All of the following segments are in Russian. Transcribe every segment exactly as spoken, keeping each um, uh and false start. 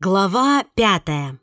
Глава пятая.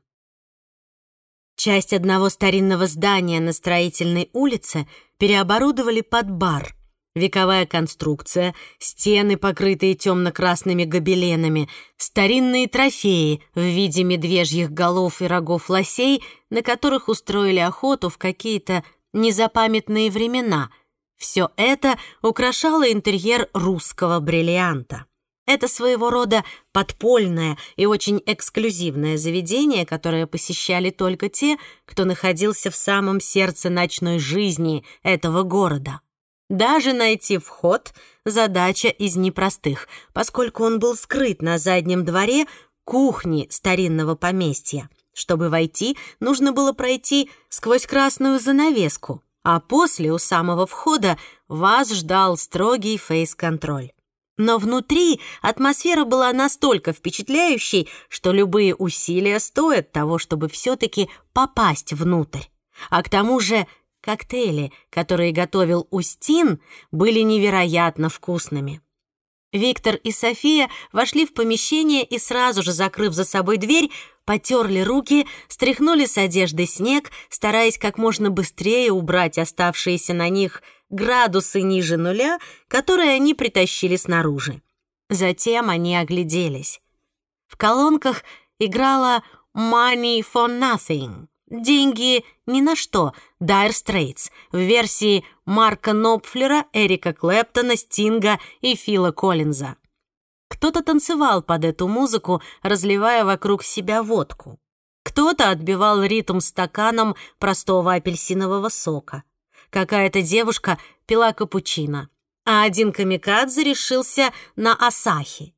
Часть одного старинного здания на Строительной улице переоборудовали под бар. Вековая конструкция, стены, покрытые темно-красными гобеленами, старинные трофеи в виде медвежьих голов и рогов лосей, на которых устроили охоту в какие-то незапамятные времена. Все это украшало интерьер русского бриллианта. Это своего рода подпольное и очень эксклюзивное заведение, которое посещали только те, кто находился в самом сердце ночной жизни этого города. Даже найти вход — задача из непростых, поскольку он был скрыт на заднем дворе кухни старинного поместья. Чтобы войти, нужно было пройти сквозь красную занавеску, а после, у самого входа, вас ждал строгий фейс-контроль. Но внутри атмосфера была настолько впечатляющей, что любые усилия стоят того, чтобы все-таки попасть внутрь. А к тому же коктейли, которые готовил Устин, были невероятно вкусными. Виктор и София вошли в помещение и сразу же, закрыв за собой дверь, потерли руки, стряхнули с одежды снег, стараясь как можно быстрее убрать оставшиеся на них градусы ниже нуля, которые они притащили снаружи. Затем они огляделись. В колонках играла «Money for Nothing» — «Деньги ни на что» Dire Straits в версии Марка Нопфлера, Эрика Клэптона, Стинга и Фила Коллинза. Кто-то танцевал под эту музыку, разливая вокруг себя водку. Кто-то отбивал ритм стаканом простого апельсинового сока. Какая-то девушка пила капучино, а один камикадзе решился на асахи.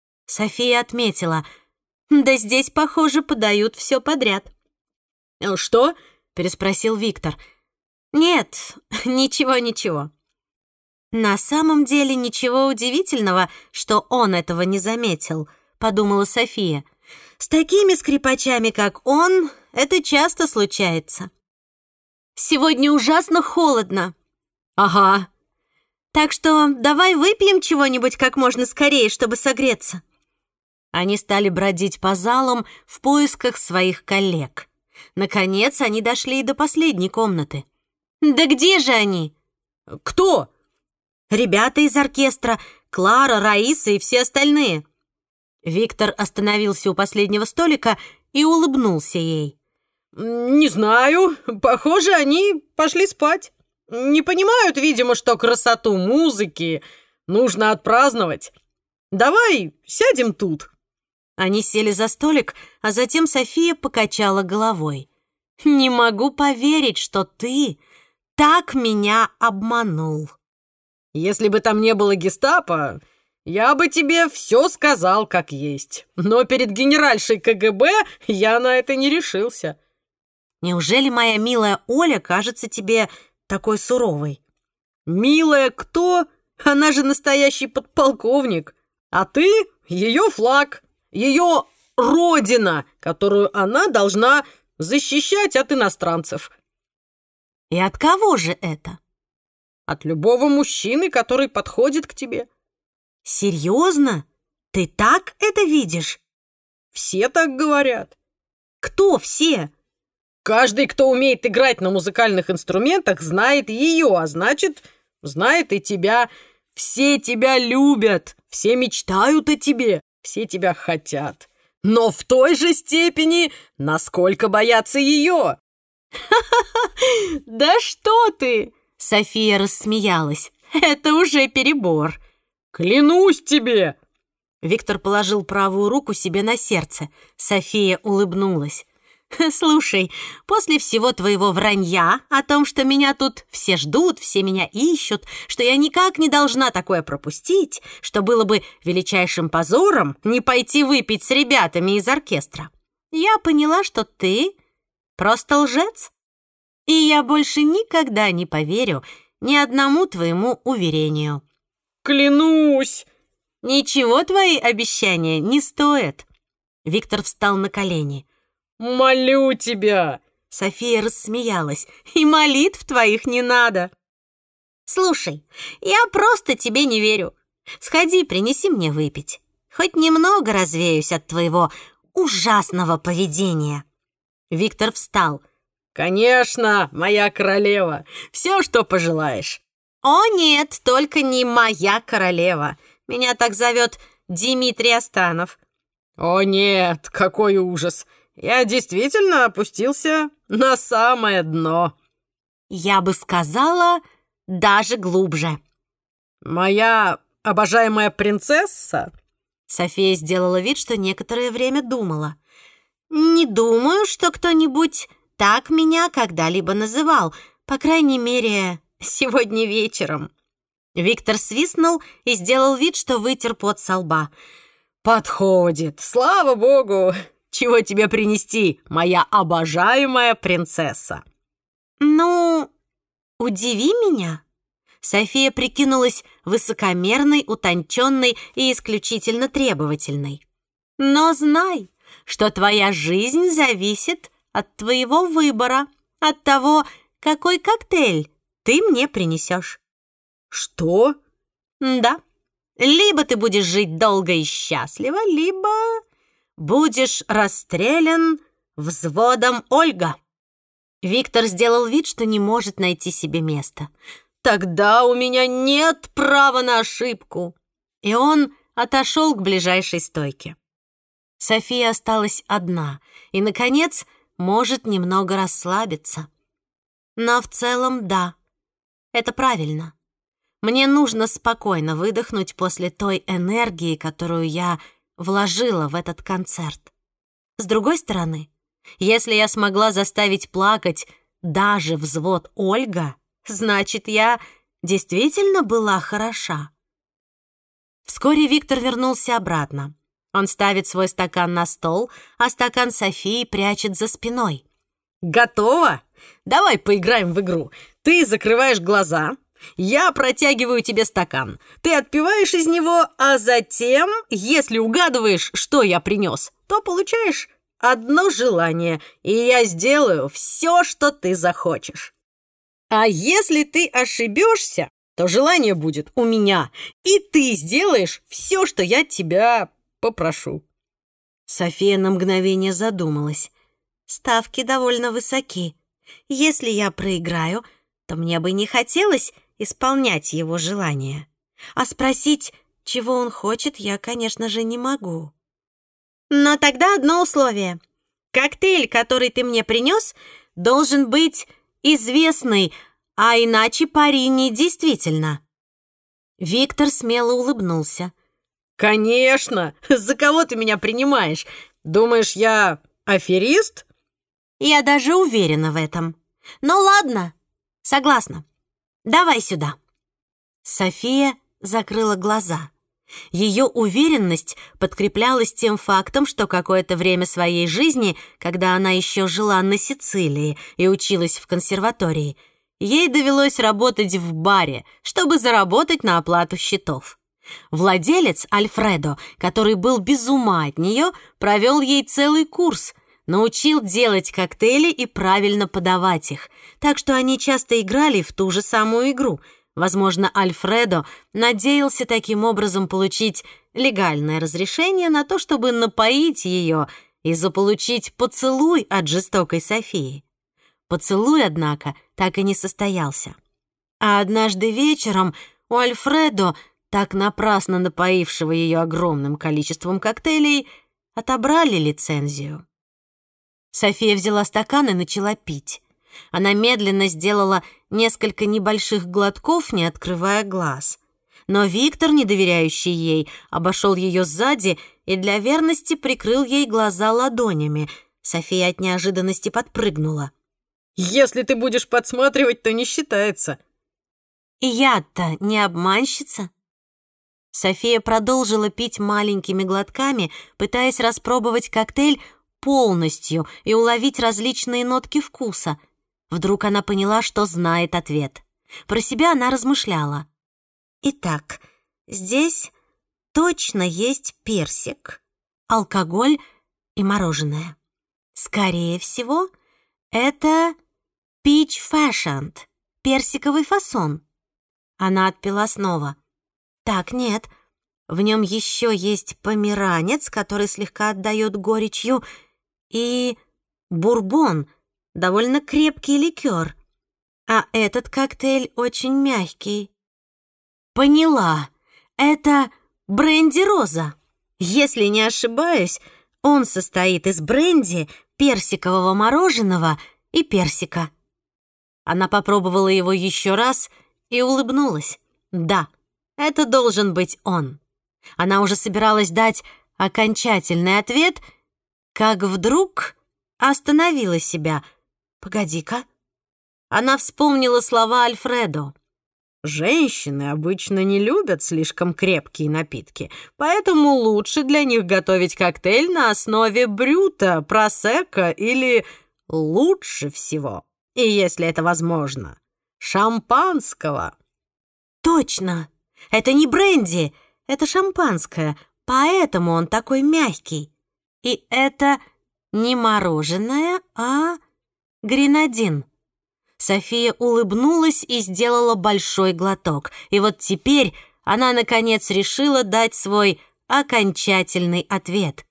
София отметила: «Да здесь, похоже, подают все подряд». «Что?» — переспросил Виктор. «Нет, ничего-ничего». «На самом деле ничего удивительного, что он этого не заметил», — подумала София. «С такими скрипачами, как он, это часто случается». «Сегодня ужасно холодно». «Ага». «Так что давай выпьем чего-нибудь как можно скорее, чтобы согреться». Они стали бродить по залам в поисках своих коллег. Наконец, они дошли и до последней комнаты. «Да где же они?» «Кто?» «Ребята из оркестра, Клара, Раиса и все остальные». Виктор остановился у последнего столика и улыбнулся ей. «Не знаю. Похоже, они пошли спать. Не понимают, видимо, что красоту музыки нужно отпраздновать. Давай сядем тут». Они сели за столик, а затем София покачала головой. «Не могу поверить, что ты так меня обманул». «Если бы там не было гестапо, я бы тебе все сказал как есть. Но перед генеральшей ка гэ бэ я на это не решился». «Неужели моя милая Оля кажется тебе такой суровой?» «Милая кто? Она же настоящий подполковник. А ты — ее флаг, ее родина, которую она должна защищать от иностранцев». «И от кого же это?» «От любого мужчины, который подходит к тебе». «Серьезно? Ты так это видишь?» «Все так говорят». «Кто все?» «Каждый, кто умеет играть на музыкальных инструментах, знает ее, а значит, знает и тебя. Все тебя любят, все мечтают о тебе, все тебя хотят. Но в той же степени, насколько боятся ее». «Ха-ха-ха! Да что ты!» София рассмеялась. «Это уже перебор». «Клянусь тебе!» Виктор положил правую руку себе на сердце. София улыбнулась. «Слушай, после всего твоего вранья о том, что меня тут все ждут, все меня ищут, что я никак не должна такое пропустить, что было бы величайшим позором не пойти выпить с ребятами из оркестра, я поняла, что ты просто лжец. И я больше никогда не поверю ни одному твоему уверению». «Клянусь!» «Ничего твои обещания не стоят». Виктор встал на колени. «Молю тебя!» София рассмеялась. «И молитв твоих не надо». «Слушай, я просто тебе не верю. Сходи, принеси мне выпить. Хоть немного развеюсь от твоего ужасного поведения». Виктор встал. «Конечно, моя королева, все, что пожелаешь». «О нет, только не моя королева. Меня так зовет Дмитрий Останов». «О нет, какой ужас! Я действительно опустился на самое дно». «Я бы сказала, даже глубже». «Моя обожаемая принцесса?» София сделала вид, что некоторое время думала. «Не думаю, что кто-нибудь так меня когда-либо называл, по крайней мере, сегодня вечером». Виктор свистнул и сделал вид, что вытер пот со лба. «Подходит, слава богу! Чего тебе принести, моя обожаемая принцесса?» «Ну, удиви меня». София прикинулась высокомерной, утонченной и исключительно требовательной. «Но знай, что твоя жизнь зависит от твоего выбора, от того, какой коктейль ты мне принесешь». «Что?» «Да. Либо ты будешь жить долго и счастливо, либо будешь расстрелян взводом Ольга». Виктор сделал вид, что не может найти себе места. «Тогда у меня нет права на ошибку». И он отошел к ближайшей стойке. София осталась одна и, наконец, может немного расслабиться. Но в целом, да, это правильно. Мне нужно спокойно выдохнуть после той энергии, которую я вложила в этот концерт. С другой стороны, если я смогла заставить плакать даже взвод Ольга, значит, я действительно была хороша. Вскоре Виктор вернулся обратно. Он ставит свой стакан на стол, а стакан Софии прячет за спиной. «Готово? Давай поиграем в игру. Ты закрываешь глаза, я протягиваю тебе стакан. Ты отпиваешь из него, а затем, если угадываешь, что я принес, то получаешь одно желание, и я сделаю все, что ты захочешь. А если ты ошибешься, то желание будет у меня, и ты сделаешь все, что я тебя попрошу». София на мгновение задумалась. Ставки довольно высоки. Если я проиграю, то мне бы не хотелось исполнять его желания. А спросить, чего он хочет, я, конечно же, не могу. Но тогда одно условие. Коктейль, который ты мне принес, должен быть известный, а иначе пари не действительно. Виктор смело улыбнулся. «Конечно! За кого ты меня принимаешь? Думаешь, я аферист?» Я даже уверена в этом. Ну ладно, согласна. Давай сюда. София закрыла глаза. Ее уверенность подкреплялась тем фактом, что какое-то время своей жизни, когда она еще жила на Сицилии и училась в консерватории, ей довелось работать в баре, чтобы заработать на оплату счетов. Владелец Альфредо, который был без ума от нее, провел ей целый курс, научил делать коктейли и правильно подавать их, так что они часто играли в ту же самую игру. Возможно, Альфредо надеялся таким образом получить легальное разрешение на то, чтобы напоить ее и заполучить поцелуй от жестокой Софии. Поцелуй, однако, так и не состоялся. А однажды вечером у Альфредо, так напрасно напоившего ее огромным количеством коктейлей, отобрали лицензию. София взяла стакан и начала пить. Она медленно сделала несколько небольших глотков, не открывая глаз. Но Виктор, не доверяющий ей, обошел ее сзади и для верности прикрыл ей глаза ладонями. София от неожиданности подпрыгнула. «Если ты будешь подсматривать, то не считается». «И я-то не обманщица?» София продолжила пить маленькими глотками, пытаясь распробовать коктейль полностью и уловить различные нотки вкуса. Вдруг она поняла, что знает ответ. Про себя она размышляла. «Итак, здесь точно есть персик, алкоголь и мороженое. Скорее всего, это peach fashioned, персиковый фасон». Она отпила снова. «Так, нет, В нем еще есть померанец, который слегка отдает горечью, и бурбон, довольно крепкий ликер. А этот коктейль очень мягкий. Поняла, это бренди-роза. Если не ошибаюсь, он состоит из бренди, персикового мороженого и персика. Она попробовала его еще раз и улыбнулась. Да, это должен быть он. Она уже собиралась дать окончательный ответ, как вдруг остановила себя. Погоди-ка. Она вспомнила слова Альфредо. Женщины обычно не любят слишком крепкие напитки, поэтому лучше для них готовить коктейль на основе брюта, просекко или, лучше всего, и если это возможно, шампанского. Точно! Это не бренди, это шампанское, поэтому он такой мягкий. И это не мороженое, а гренадин. София улыбнулась и сделала большой глоток. И вот теперь она, наконец, решила дать свой окончательный ответ.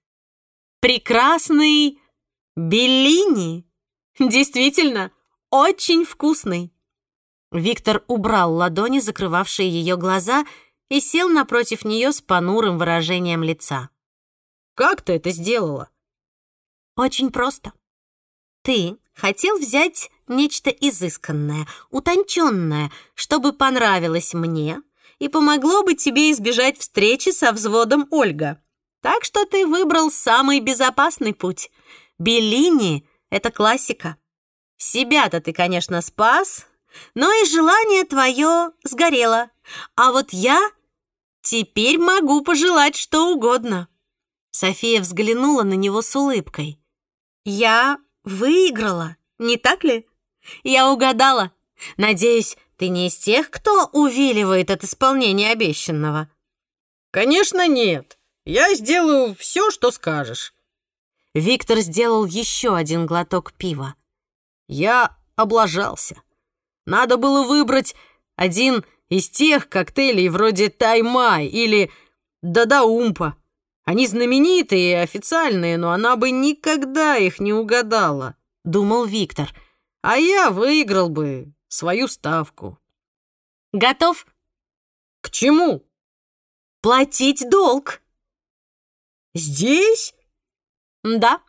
Прекрасный Беллини. Действительно, очень вкусный. Виктор убрал ладони, закрывавшие ее глаза, и сел напротив нее с понурым выражением лица. «Как ты это сделала?» «Очень просто. Ты хотел взять нечто изысканное, утонченное, чтобы понравилось мне и помогло бы тебе избежать встречи со взводом Ольга. Так что ты выбрал самый безопасный путь. Беллини — это классика. Себя-то ты, конечно, спас, но и желание твое сгорело. А вот я теперь могу пожелать что угодно». София взглянула на него с улыбкой. «Я выиграла, не так ли? Я угадала. Надеюсь, ты не из тех, кто увиливает от исполнения обещанного?» «Конечно нет. Я сделаю все, что скажешь». Виктор сделал еще один глоток пива. «Я облажался. Надо было выбрать один из тех коктейлей вроде Тай-Май или Дадаумпа. Они знаменитые и официальные, но она бы никогда их не угадала», — думал Виктор. «А я выиграл бы свою ставку». «Готов?» «К чему?» «Платить долг». «Здесь?» «Да.